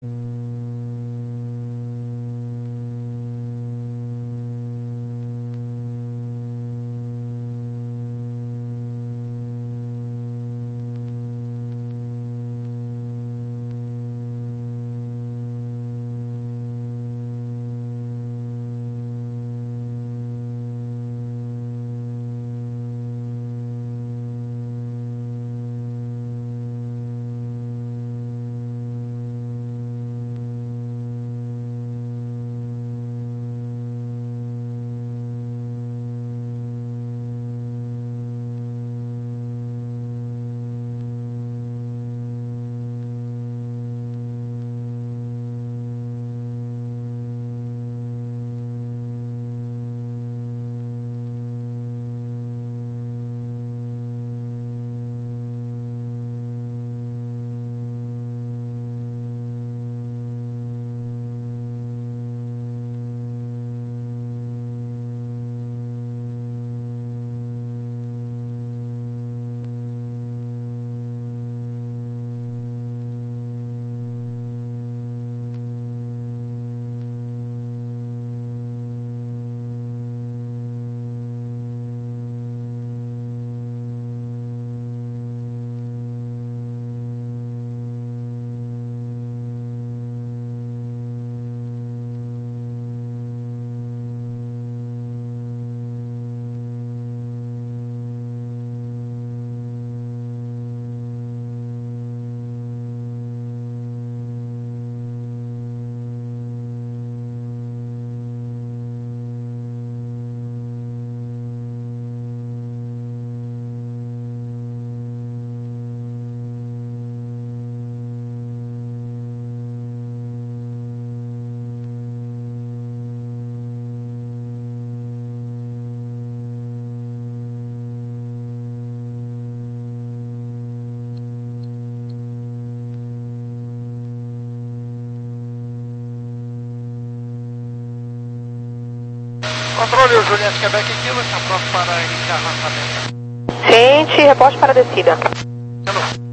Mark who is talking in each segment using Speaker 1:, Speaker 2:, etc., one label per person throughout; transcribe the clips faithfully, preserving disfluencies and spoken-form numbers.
Speaker 1: Controle, o Juliette Quebec Kilo, está pronto para iniciar lançamento.
Speaker 2: Ciente, reporte para a descida.
Speaker 1: Hello.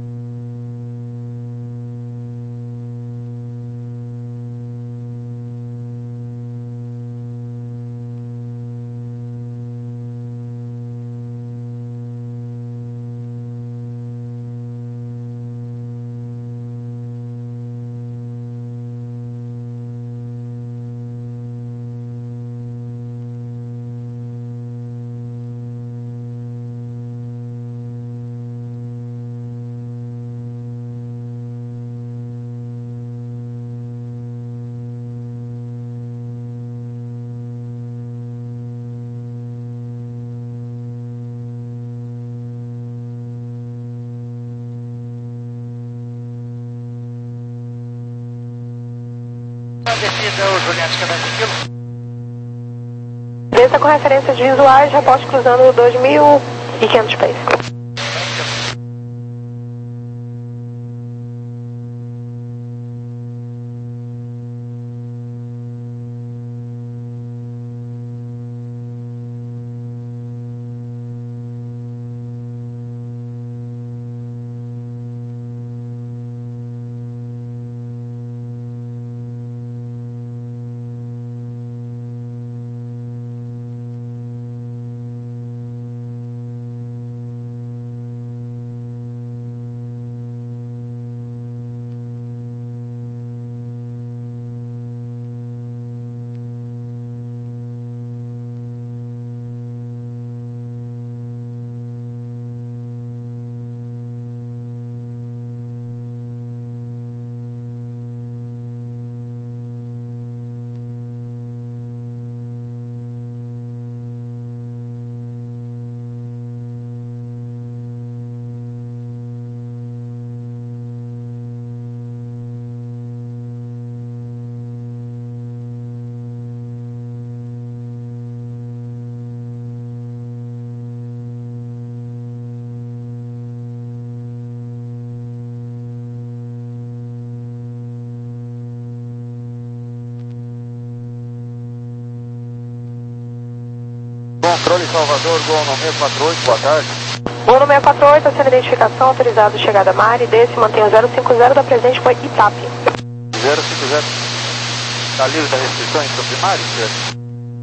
Speaker 1: Descida, o Juliette Quebec Kilo.
Speaker 2: Desça com referências visuais, reporte cruzando dois mil e quinhentos pés.
Speaker 1: Controle Salvador, Gol no seis quatro oito, boa tarde.
Speaker 2: Gol no seis quatro oito, acendo identificação, autorizado chegada a Mari, desce, mantém o zero cinco zero da presente com Itape.
Speaker 3: zero cinco zero. Está livre da restrição em seu primário, Juliette?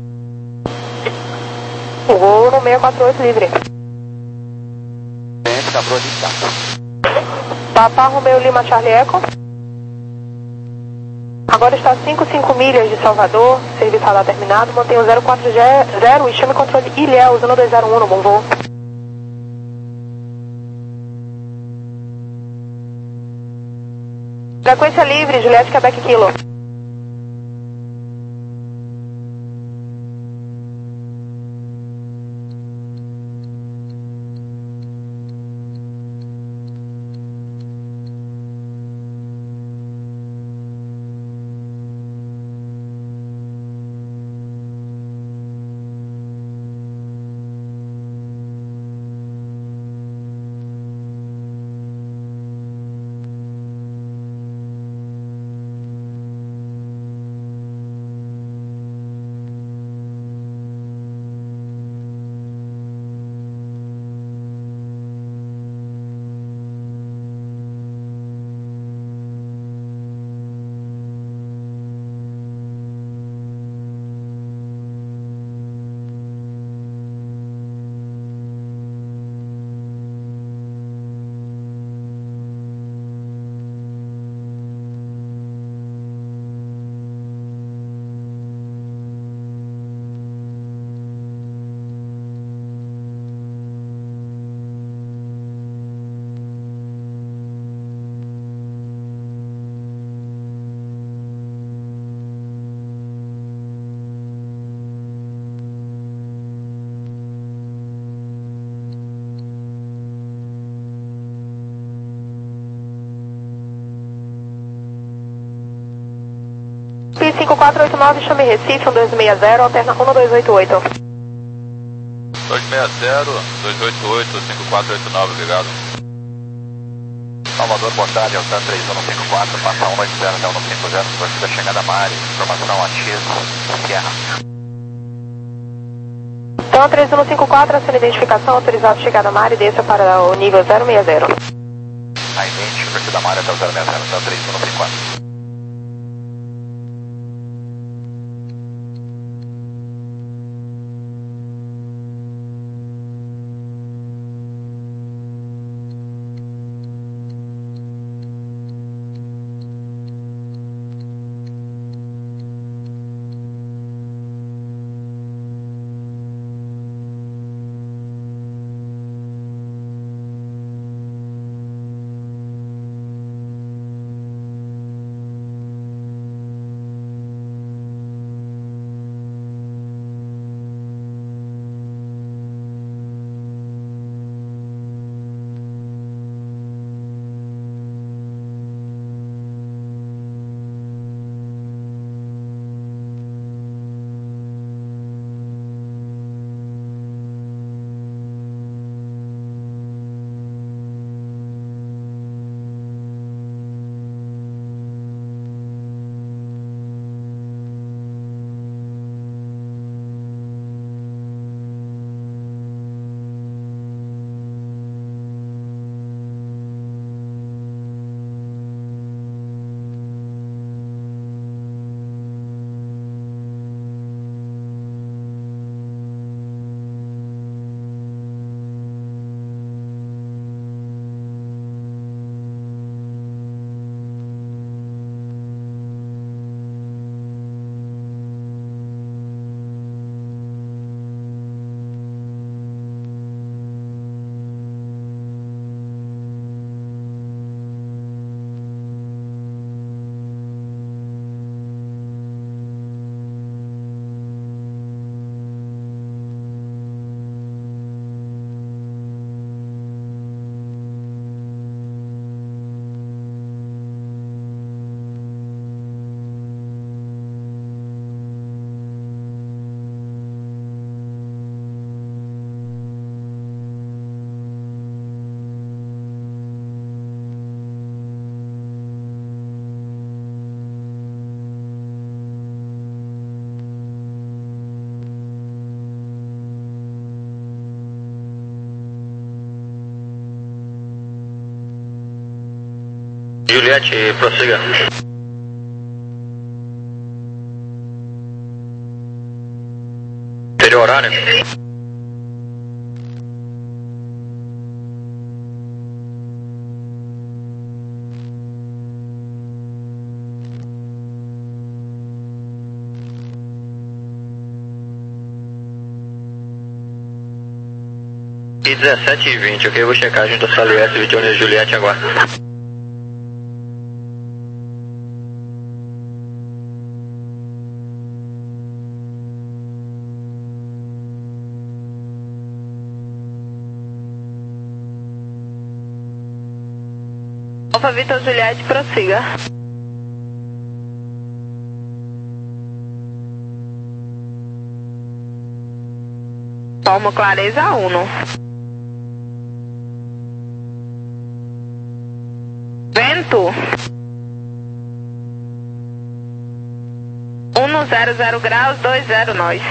Speaker 2: Vou no seis quatro oito livre.
Speaker 3: Cliente da Brode está.
Speaker 2: Papa Romeo Lima Charlie Echo. Agora está a cinco cinco milhas de Salvador, serviço radar terminado, mantenha o zero quatro zero e chame controle Ilhéus, um dois zero um no bom voo. Frequência livre, Juliette Quebec Kilo. cinco quatro oito nove, chame Recife, um dois seis zero, alterna um dois oito oito.
Speaker 3: dois seis zero, dois oito oito, cinco quatro oito nove, obrigado. Salvador, boa tarde, Altan três um cinco quatro, passa um oito zero até um cinco zero, partida chegada Mari, informação X, Sierra.
Speaker 2: Então, três um cinco quatro, assina identificação, autorizado chegada Mari, desça para o nível zero seis zero.
Speaker 3: A idêntica, partida Mari até o zero seis zero, então três um cinco quatro. Juliette, prossiga.
Speaker 4: horário. E dezessete e vinte, ok? Eu vou checar junto a Saliette, Vitória e Juliette agora.
Speaker 2: Alfa Vitor Juliette, prossiga. Palmo Clareza Uno. Vento. um zero zero graus, dois zero nós.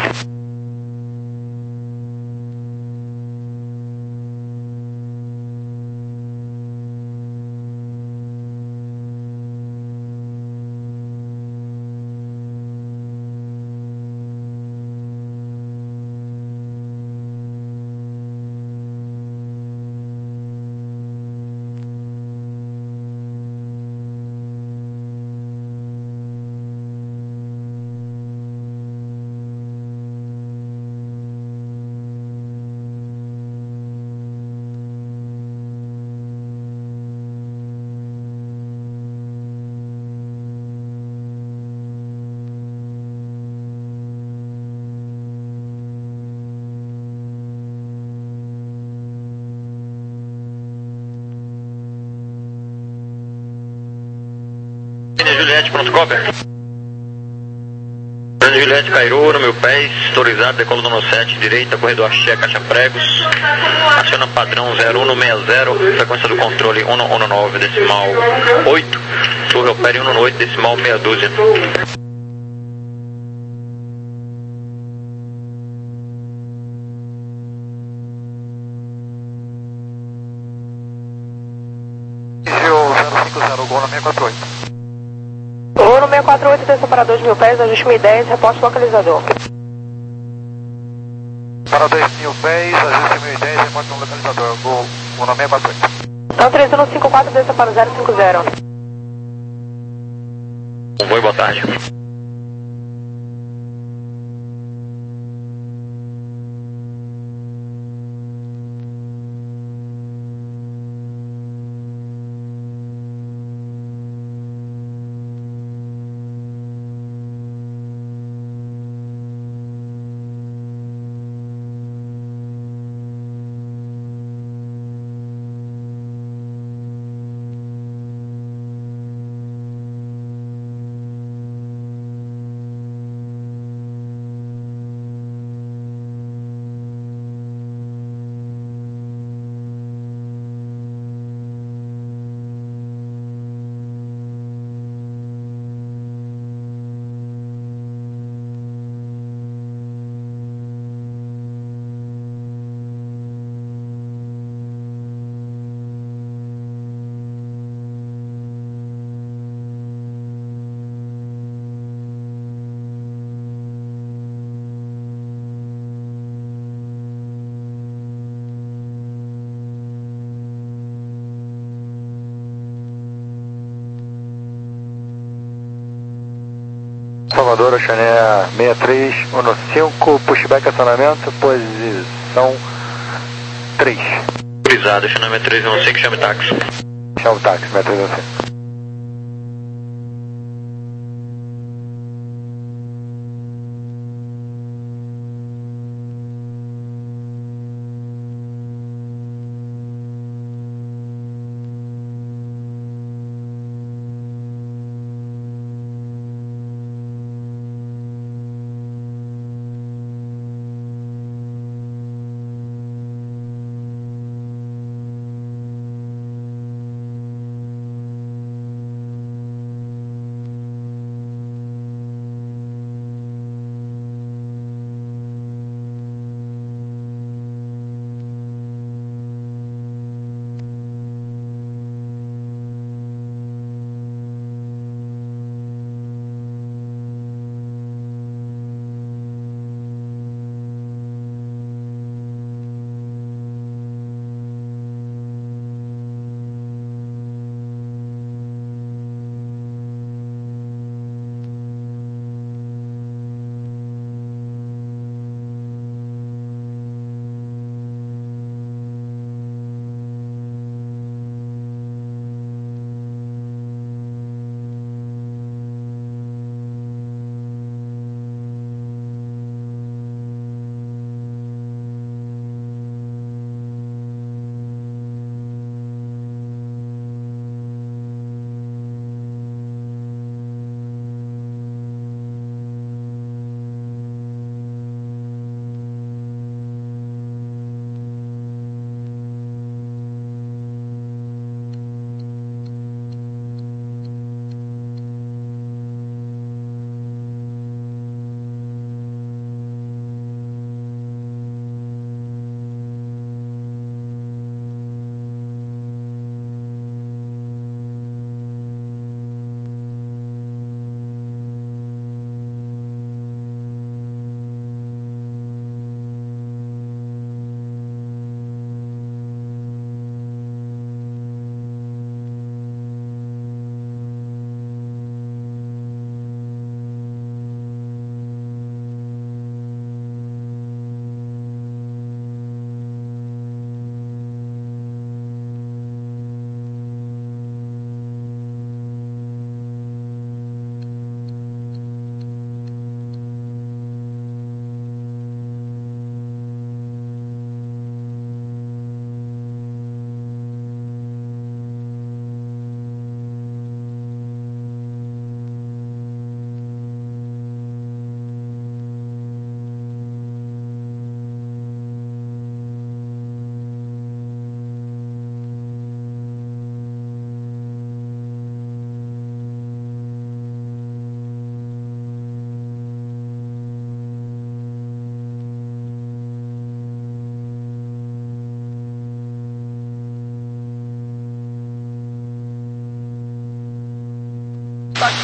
Speaker 4: Juliette, pronto, cover. Juliette, Cairo, no meu pés, autorizado, decolo do sete, direita, corredor Axé, caixa pregos, aciona padrão zero um seis zero, frequência do controle cento e dezenove, decimal oito, torre opere cento e oito, decimal meia dúzia.
Speaker 3: zero cinco zero, Gol na seis quatro oito.
Speaker 2: Gol no seis quatro oito, desça para dois mil pés, ajuste mil e dez, reporte localizador.
Speaker 3: Para dois mil pés, ajuste mil e dez, reporte no localizador. Gol, Gol na seis quatro oito.
Speaker 2: Então três um cinco quatro, desça para zero cinco zero.
Speaker 4: Oi, boa tarde.
Speaker 3: Salvador, Oceania seis três um cinco, pushback acionamento, posição três.
Speaker 4: Autorizado, Oceania seis três um cinco, chame táxi.
Speaker 3: Chama o táxi, seis três um cinco.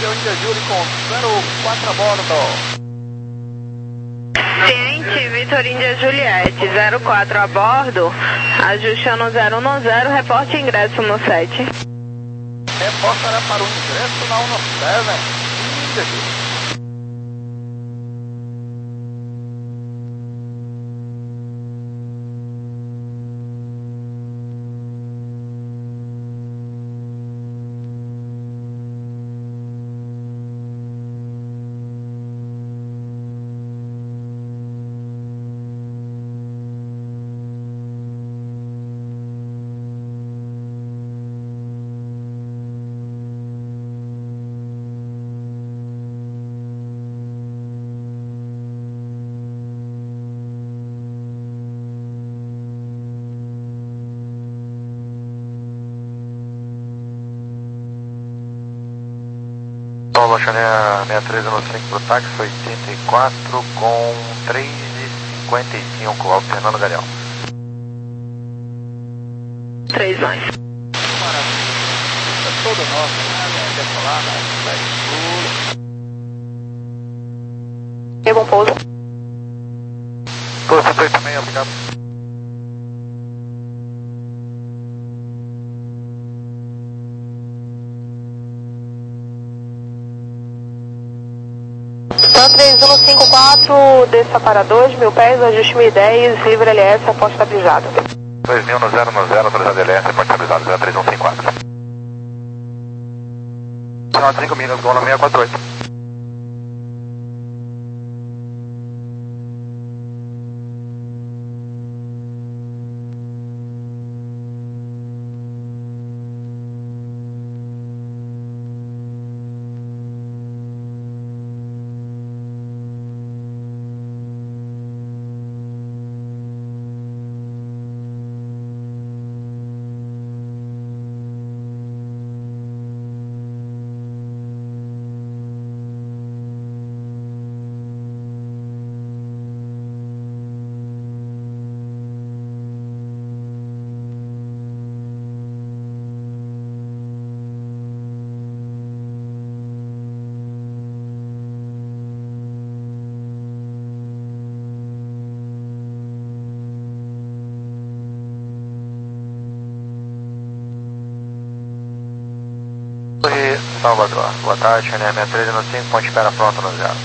Speaker 5: Vitor Índia Júlio com zero quatro a bordo.
Speaker 2: Ciente, Vitor Índia Juliette, zero quatro a bordo, ajustando zero um zero, reporte ingresso no sete.
Speaker 5: Reportará para o ingresso na um sete, Índia Júlio.
Speaker 3: Paulo, chanel sessenta e três no cinco para o táxi, oitenta e quatro com três e cinquenta e cinco, Alto Fernando Galeão.
Speaker 2: três mais.
Speaker 5: Maravilha. É todo nosso, né? Decolar, né?
Speaker 2: E bom pouso.
Speaker 3: Pouso cento e oito e meio, obrigado.
Speaker 2: Pan três um cinco quatro, desça para dois mil pés, ajuste mil e dez, livre L S, aposta estabilizado.
Speaker 3: dois mil no zero no zero, autorizado L S, pode estabilizado, zero três um cinco quatro. Final de cinco milhas, gol no seis quatro oito. Salvador, boa tarde, chanel sessenta e três no cinco, ponte espera pronto no zero.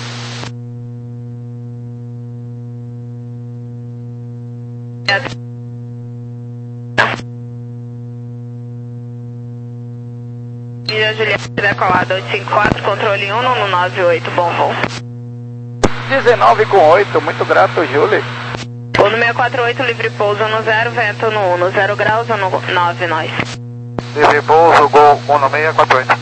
Speaker 2: Índia Juliette, decolada oito cinco quatro, controle um no nove oito, bom voo.
Speaker 5: dezenove com oito, muito grato, Júlio.
Speaker 2: Voo no seis quatro oito, livre pouso no zero, vento no um, no zero graus ou no nove, nós.
Speaker 3: Livre pouso, gol um no seis quatro oito.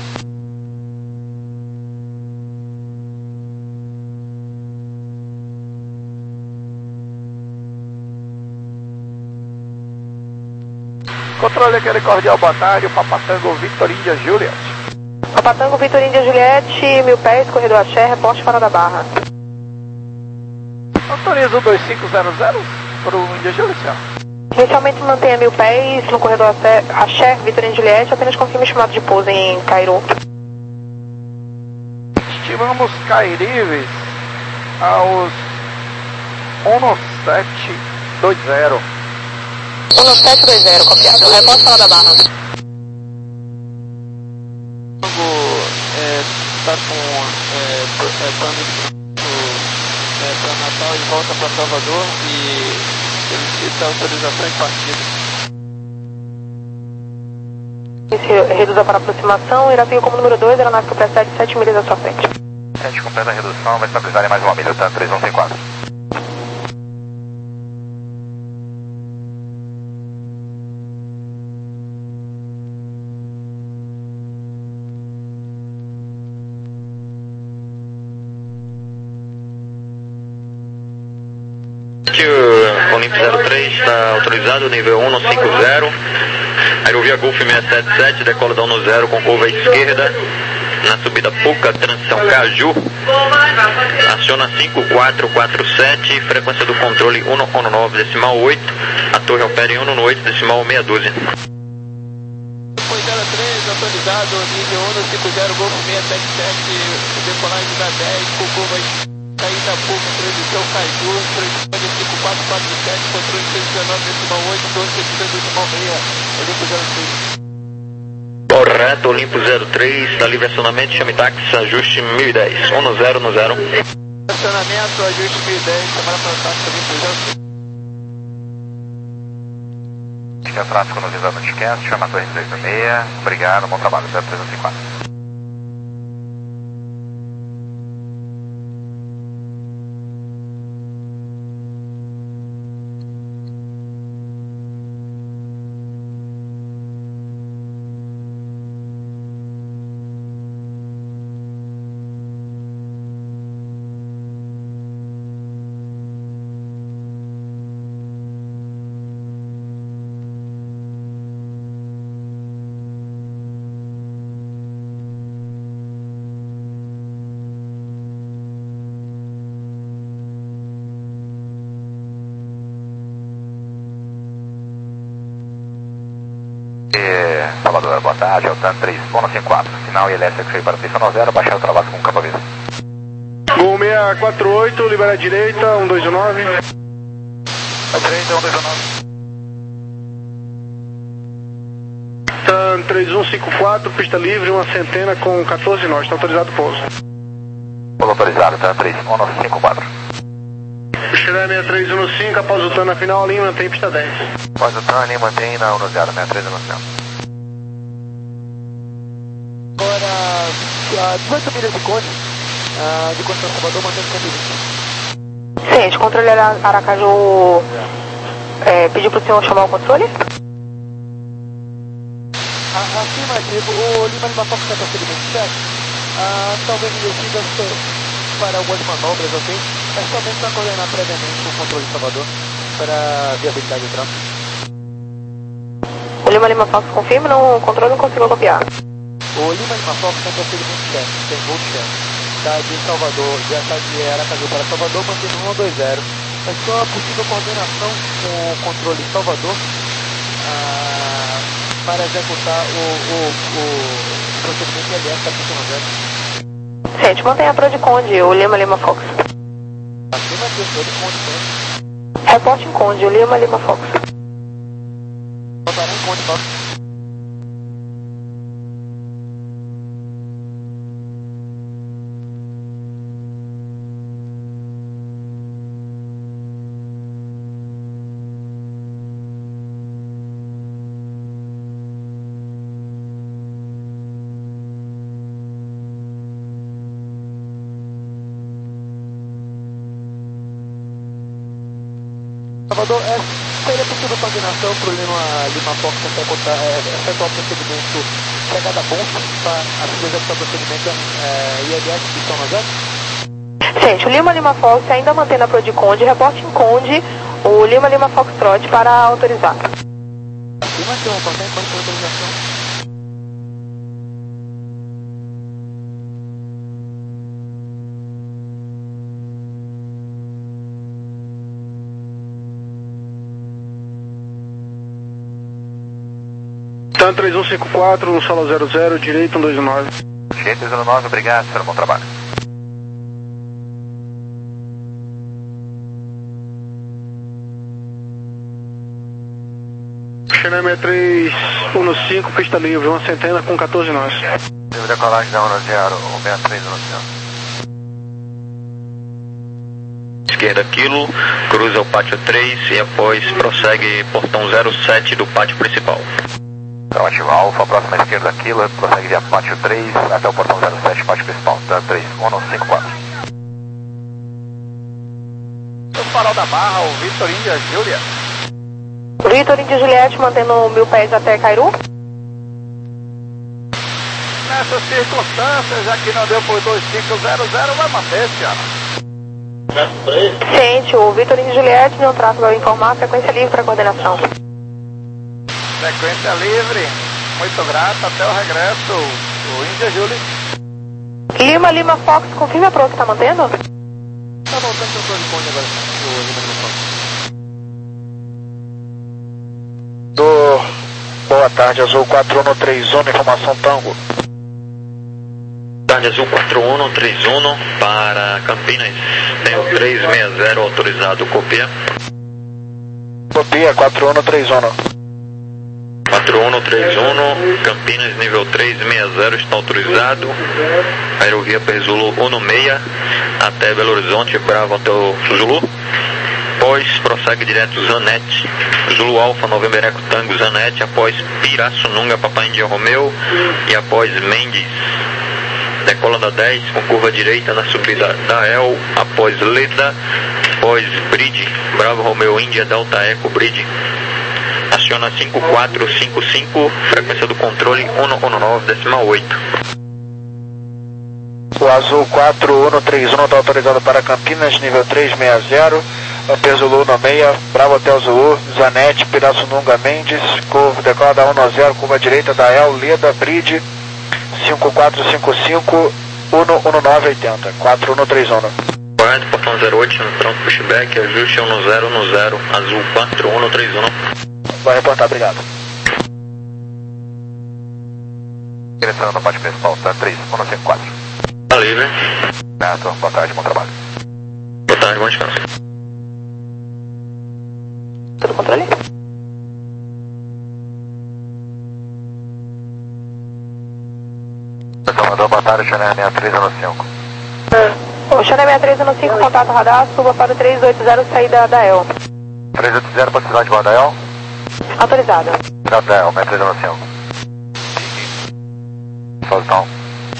Speaker 5: Controle aquele cordial, boa tarde, Papatango Vitor Índia Juliette.
Speaker 2: Papatango Vitor Índia Juliette, mil pés, corredor Axé, reporte fora da barra.
Speaker 5: Autoriza o dois cinco zero zero para o Índia Juliette, senhor.
Speaker 2: Inicialmente mantenha mil pés no corredor Axé, Vitor Índia Juliette, apenas confirme o chamado de pouso em Cairo.
Speaker 5: Estimamos Cairives aos um sete dois zero.
Speaker 2: um sete dois zero, copiado. Reporte fora da barra.
Speaker 1: Está com é, plano é, para Natal e volta para Salvador e solicita autorização em partida.
Speaker 2: Esse reduza para aproximação, Irapiu como número dois, aeronave que precede sete milhas à sua frente.
Speaker 3: sete completa a redução, vai estabilizar em mais uma milha, tá? três um cinco quatro.
Speaker 4: O Olimpo zero três está autorizado, nível um no cinco zero. Aerovia Golf seiscentos e setenta e sete, decola da um no zero com curva à esquerda. Na subida Puca, transição Caju. Aciona cinco quatro quatro sete, frequência do controle um no nove, decimal oito. A torre opera em um no oito, decimal meia dúzia.
Speaker 1: Foi zero três, autorizado, nível um cinco zero, Golf seis sete sete, decolagem da dez, com curva cair da curva, transmissão Caju, transmissão cinco quatro quatro sete, controle seis dezenove decimal oito, doze decimal seis, Olimpo zero três.
Speaker 4: Correto, Olimpo zero três, está livre acionamento, chame táxi, ajuste mil e dez, um zero um zero.
Speaker 1: Acionamento, ajuste mil e dez, chamada para o táxi, Olimpo zero três.
Speaker 3: Tinha tráfego no visão do Anticast, chama a torre três seis seis, obrigado, bom trabalho, zero três um cinco quatro. Salvador, boa tarde, Altan três um cinco quatro, sinal I L S cheio para pista zero, baixar o travasso com capa vista.
Speaker 6: Gol seis quatro oito, libera a direita, um dois nove.
Speaker 3: A direita, um dois nove.
Speaker 6: Tan três um cinco quatro, pista livre, uma centena com quatorze nós, está autorizado o pouso.
Speaker 3: Pouso autorizado, Tan três um cinco quatro.
Speaker 6: Xeré seis três um cinco, após o Tan na final, linha mantém pista dez.
Speaker 3: Após o Tan, linha mantém na um zero, seis três um cinco.
Speaker 1: Agora, dezoito milhas de Conde, uh, de Conde para Salvador, mantendo cento e vinte.
Speaker 2: Sim, de controle Aracaju, é, pediu para o senhor chamar o controle?
Speaker 1: Afirmativo, o Lima Lima Fox está procedimento certo. Uh, talvez investiga para algumas manobras, ok? É somente para coordenar previamente o controle de Salvador para viabilidade do tráfego.
Speaker 2: O Lima Lima Fox confirma, não, o controle não conseguiu copiar.
Speaker 1: O Lima Lima Fox tem procedimento certo, tem voo certo. Está de Salvador, já está de Aracaju para Salvador, mantendo um dois zero. É só a possível coordenação com o controle de Salvador ah, para executar o, o, o procedimento I L S da pista zero.
Speaker 2: Sim, a gente mantém a Prodiconde, o Lima Lima Fox.
Speaker 1: Acima de Prodiconde, né?
Speaker 2: Reporte em Conde, o Lima Lima Fox.
Speaker 1: Voltará em Conde, Fox. Salvador, é, seria possível coordenação para o Lima Lima Fox efetuar o procedimento chegada a ponto para executar o procedimento é, I L S de São José?
Speaker 2: Gente, o Lima Lima Fox ainda mantém na Prodiconde, reporte em Conde, o Lima Lima Foxtrot para autorizar.
Speaker 1: Afirmação, passar em Conde para autorização.
Speaker 6: Tan três um cinco quatro, no solo zero zero, direito um dois nove.
Speaker 3: Direito um dois nove, obrigado, senhor, bom trabalho.
Speaker 6: Xeré seis três um cinco, pista livre, uma centena com quatorze nós.
Speaker 3: Livre decolagem da um zero, seis três um cinco.
Speaker 4: Esquerda quilo, cruza o pátio três e após prossegue portão zero sete do pátio principal.
Speaker 3: Afirmativo, Alfa, próxima esquerda quilo, prossegue via pátio três até o portão zero sete, pátio principal, Tan três um cinco quatro.
Speaker 5: O farol da Barra, o Vitor Índia Júlia.
Speaker 2: Vitor Índia Juliette mantendo mil pés até Cairu.
Speaker 5: Nessas circunstâncias, já que não deu por dois cinco zero zero, vai manter, senhora.
Speaker 2: Gente, o Vitor Índia Juliette, meu tráfego vai informar, frequência livre para coordenação.
Speaker 5: Frequência livre, muito grato, até o regresso, o Índia Júlia.
Speaker 2: Lima Lima Fox, confirma a pro que está mantendo?
Speaker 1: Tá voltando para o Prodiconde agora, o Lima Lima Fox.
Speaker 6: Do... Boa
Speaker 5: boa tarde, Azul quatro um três um, informação Tango.
Speaker 4: Tarde Azul quatro um três um para Campinas, tem o três seis zero autorizado, copia.
Speaker 5: Copia, quatro um três um.
Speaker 4: quatro um três um, Campinas, nível três seis zero, está autorizado. Aerovia per Zulu um seis, até Belo Horizonte, Bravo até o Zulu. Após, prossegue direto Zanete, Zulu Alfa, November Eco Tango, Zanete. Após Pirassununga, Papai Índia Romeu. E após Mendes, decola da dez, com curva direita na subida da El. Após Leda, após Bridge, Bravo Romeu Índia, Delta Eco Bridge. Aciona cinco quatro cinco cinco, frequência do controle um um nove decimal oito.
Speaker 5: O Azul quatro um três um está autorizado para Campinas, nível três seis zero, Amper Zulu no seis, Bravo Hotel Zulu, Zanete, Pirassununga Mendes, curva, decola da um zero, curva direita da El, Leda, Bridge, cinco quatro cinco cinco, um um nove oitenta, quatro um três um.
Speaker 4: Correto, portão zero oito, pronto, pushback, ajuste um zero um zero, Azul quatro um três um.
Speaker 5: Vai reportar, obrigado.
Speaker 3: Direção da parte principal, tá três um cinco quatro.
Speaker 4: Tá livre.
Speaker 3: Certo, boa tarde, bom trabalho.
Speaker 4: Boa tarde, bom descanso.
Speaker 2: Tudo controle?
Speaker 3: Salvador, boa tarde, Chanel seis três um cinco.
Speaker 2: O Chanel seis três um cinco, contato radar, suba para o três oito zero, saída da El.
Speaker 3: três oito zero, posição de bordo da El.
Speaker 2: Autorizado.
Speaker 3: Final da El, seis três um cinco. Soltão.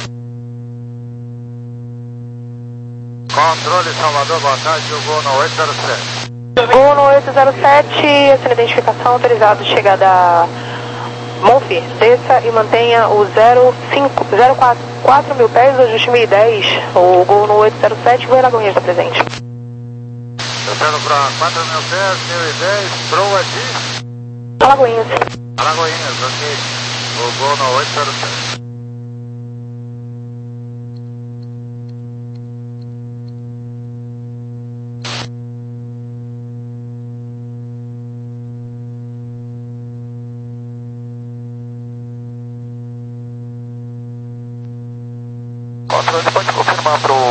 Speaker 3: Controle Salvador, boa tarde, o voo no oito zero sete.
Speaker 2: Voo no oito zero sete, essa identificação autorizado, chegada a Monfir. Desça e mantenha o zero cinco, zero quatro, quatro mil pés, ajuste mil e dez. O Gol no oito zero sete, Voo Alagoinhas está presente.
Speaker 3: Descendo para quatro mil pés, mil e dez, proa de
Speaker 2: Alagoinhas.
Speaker 3: Alagoinhas, ok. O voo no oito zero sete. Controle, pode confirmar para o